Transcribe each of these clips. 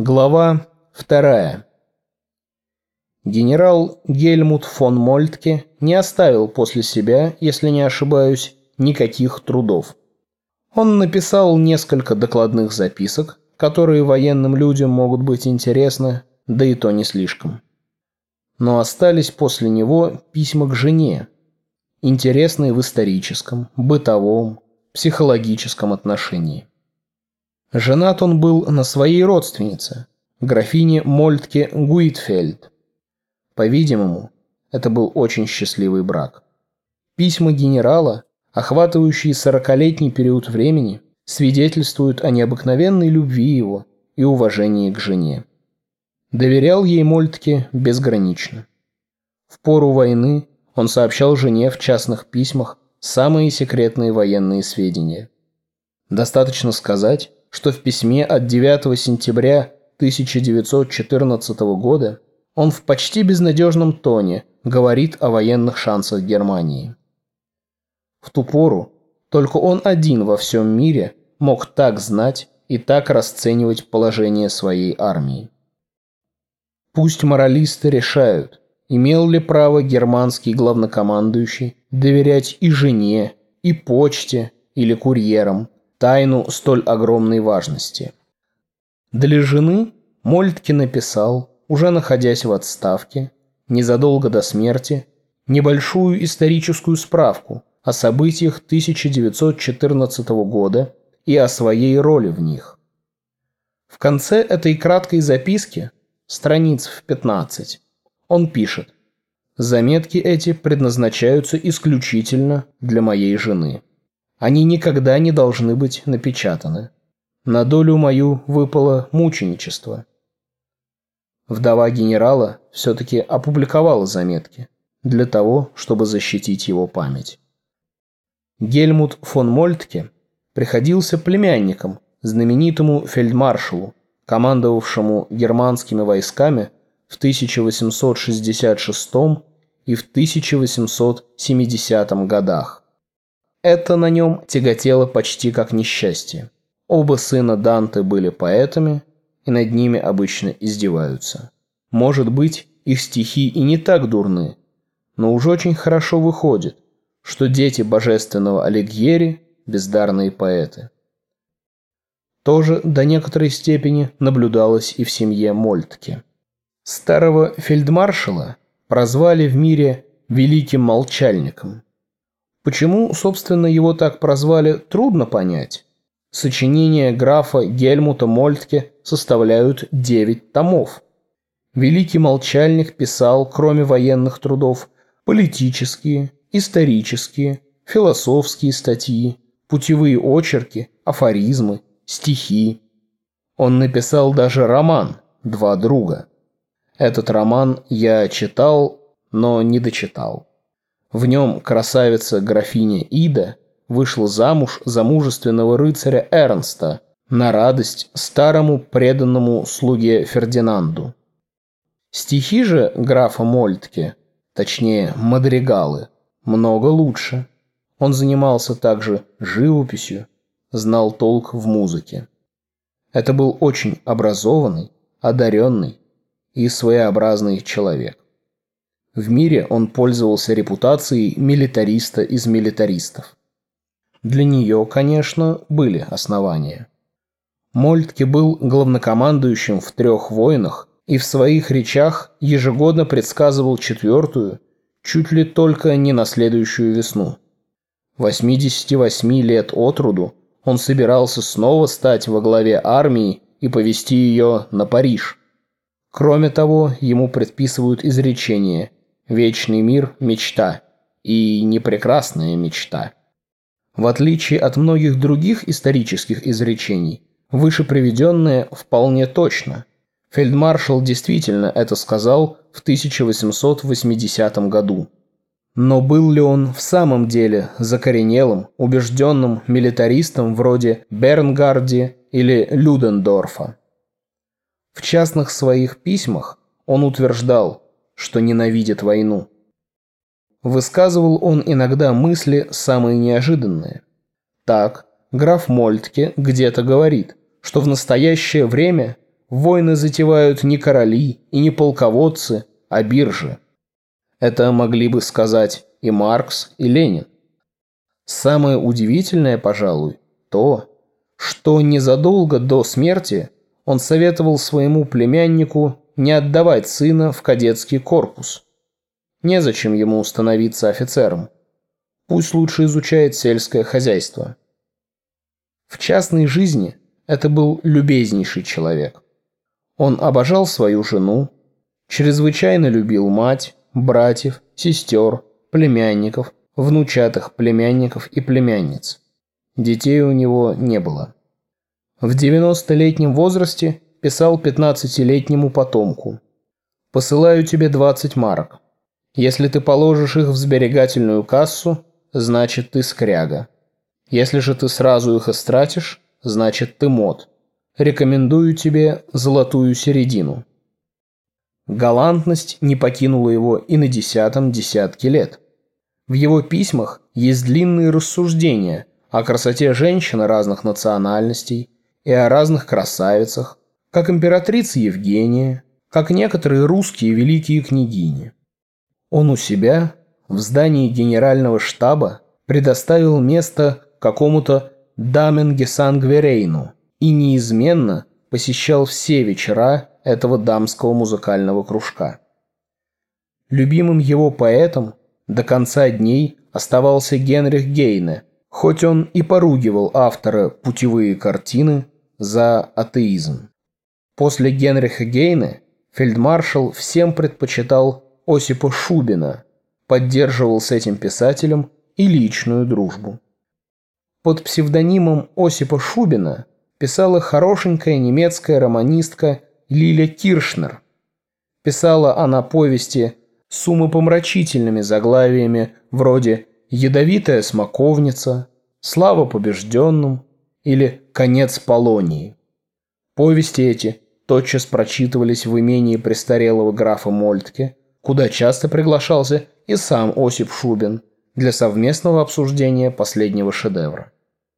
Глава 2. Генерал Гельмут фон Мольтке не оставил после себя, если не ошибаюсь, никаких трудов. Он написал несколько докладных записок, которые военным людям могут быть интересны, да и то не слишком. Но остались после него письма к жене, интересные в историческом, бытовом, психологическом отношении. Женат он был на своей родственнице, графине Мольтке Гуитфельд. По-видимому, это был очень счастливый брак. Письма генерала, охватывающие 40-летний период времени, свидетельствуют о необыкновенной любви его и уважении к жене. Доверял ей Мольтке безгранично. В пору войны он сообщал жене в частных письмах самые секретные военные сведения. Достаточно сказать, что в письме от 9 сентября 1914 года он в почти безнадежном тоне говорит о военных шансах Германии. В ту пору только он один во всем мире мог так знать и так расценивать положение своей армии. Пусть моралисты решают, имел ли право германский главнокомандующий доверять и жене, и почте, или курьерам тайну столь огромной важности. Для жены Мольтке написал, уже находясь в отставке, незадолго до смерти, небольшую историческую справку о событиях 1914 года и о своей роли в них. В конце этой краткой записки, страниц в 15, он пишет: «Заметки эти предназначаются исключительно для моей жены. Они никогда не должны быть напечатаны. На долю мою выпало мученичество». Вдова генерала все-таки опубликовала заметки для того, чтобы защитить его память. Гельмут фон Мольтке приходился племянником знаменитому фельдмаршалу, командовавшему германскими войсками в 1866 и в 1870 годах. Это на нем тяготело почти как несчастье. Оба сына Данте были поэтами, и над ними обычно издеваются. Может быть, их стихи и не так дурны, но уж очень хорошо выходит, что дети божественного Алигьери – бездарные поэты. То же до некоторой степени наблюдалось и в семье Мольтке. Старого фельдмаршала прозвали в мире «великим молчальником». Почему, собственно, его так прозвали, трудно понять. Сочинения графа Гельмута Мольтке составляют 9 томов. Великий молчальник писал, кроме военных трудов, политические, исторические, философские статьи, путевые очерки, афоризмы, стихи. Он написал даже роман «Два друга». Этот роман я читал, но не дочитал. В нем красавица-графиня Ида вышла замуж за мужественного рыцаря Эрнста на радость старому преданному слуге Фердинанду. Стихи же графа Мольтке, точнее мадригалы, много лучше. Он занимался также живописью, знал толк в музыке. Это был очень образованный, одаренный и своеобразный человек. В мире он пользовался репутацией милитариста из милитаристов. Для нее, конечно, были основания. Мольтке был главнокомандующим в 3 войнах и в своих речах ежегодно предсказывал 4-ю, чуть ли только не на следующую весну. 88 лет от роду он собирался снова стать во главе армии и повести ее на Париж. Кроме того, ему предписывают изречение «Вечный мир – мечта» и «непрекрасная мечта». В отличие от многих других исторических изречений, выше приведенное вполне точно. Фельдмаршал действительно это сказал в 1880 году. Но был ли он в самом деле закоренелым, убежденным милитаристом вроде Бернгарди или Людендорфа? В частных своих письмах он утверждал, что ненавидит войну. Высказывал он иногда мысли самые неожиданные. Так, граф Мольтке где-то говорит, что в настоящее время Войны затевают не короли и не полководцы, а биржи. Это могли бы сказать и Маркс, и Ленин. Самое удивительное, пожалуй, то, что незадолго до смерти он советовал своему племяннику не отдавать сына в кадетский корпус. Незачем ему становиться офицером. Пусть лучше изучает сельское хозяйство. В частной жизни это был любезнейший человек. Он обожал свою жену, чрезвычайно любил мать, братьев, сестер, племянников, внучатых племянников и племянниц. Детей у него не было. В 90-летнем возрасте писал 15-летнему потомку: «Посылаю тебе 20 марок. Если ты положишь их в сберегательную кассу, значит ты скряга. Если же ты сразу их истратишь, значит ты мод. Рекомендую тебе золотую середину». Галантность не покинула его и на 10-м десятке лет. В его письмах есть длинные рассуждения о красоте женщин разных национальностей и о разных красавицах, как императрица Евгения, как некоторые русские великие княгини. Он у себя, в здании генерального штаба, предоставил место какому-то Даменгесангверейну и неизменно посещал все вечера этого дамского музыкального кружка. Любимым его поэтом до конца дней оставался Генрих Гейне, хоть он и поругивал автора «Путевые картины» за атеизм. После Генриха Гейне фельдмаршал всем предпочитал Осипа Шубина, поддерживал с этим писателем и личную дружбу. Под псевдонимом Осипа Шубина писала хорошенькая немецкая романистка Лиля Киршнер. Писала она повести с умопомрачительными заглавиями вроде «Ядовитая смоковница», «Слава побежденным» или «Конец Полонии». Повести эти тотчас прочитывались в имении престарелого графа Мольтке, куда часто приглашался и сам Осип Шубин для совместного обсуждения последнего шедевра.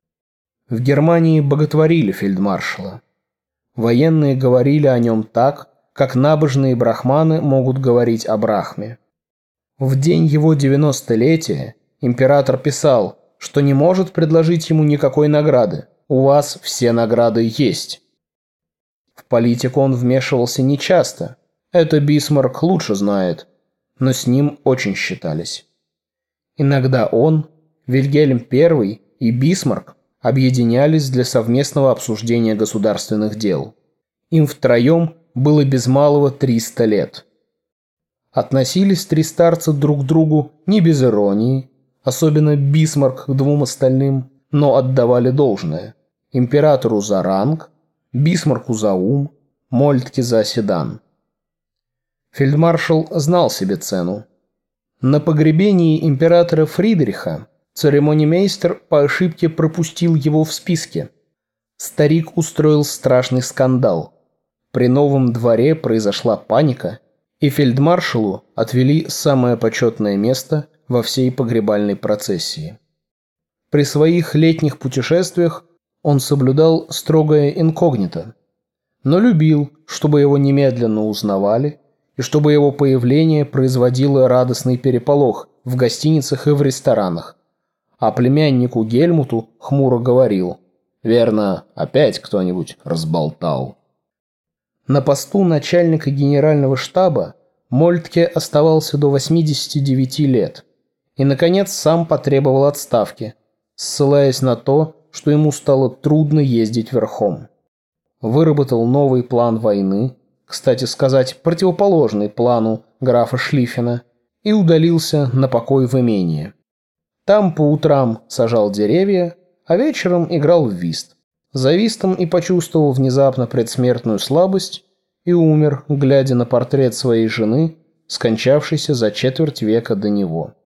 В Германии боготворили фельдмаршала. Военные говорили о нем так, как набожные брахманы могут говорить о Брахме. В день его 90-летия император писал, что не может предложить ему никакой награды. У вас все награды есть. В политику он вмешивался нечасто. Это Бисмарк лучше знает, но с ним очень считались. Иногда он, Вильгельм I и Бисмарк объединялись для совместного обсуждения государственных дел. Им втроем было без малого 300 лет. Относились три старца друг к другу не без иронии, особенно Бисмарк к двум остальным, но отдавали должное. Императору за ранг, Бисмарку за ум, Мольтке за седан. Фельдмаршал знал себе цену. На погребении императора Фридриха церемонимейстер по ошибке пропустил его в списке. Старик устроил страшный скандал. При новом дворе произошла паника, и фельдмаршалу отвели самое почетное место во всей погребальной процессии. При своих летних путешествиях он соблюдал строгое инкогнито, но любил, чтобы его немедленно узнавали и чтобы его появление производило радостный переполох в гостиницах и в ресторанах, а племяннику Гельмуту хмуро говорил: «Верно, опять кто-нибудь разболтал». На посту начальника генерального штаба Мольтке оставался до 89 лет и, наконец, сам потребовал отставки, ссылаясь на то, что ему стало трудно ездить верхом. Выработал новый план войны, кстати сказать, противоположный плану графа Шлиффена, и удалился на покой в имение. Там по утрам сажал деревья, а вечером играл в вист. За вистом и почувствовал внезапно предсмертную слабость и умер, глядя на портрет своей жены, скончавшейся за четверть века до него.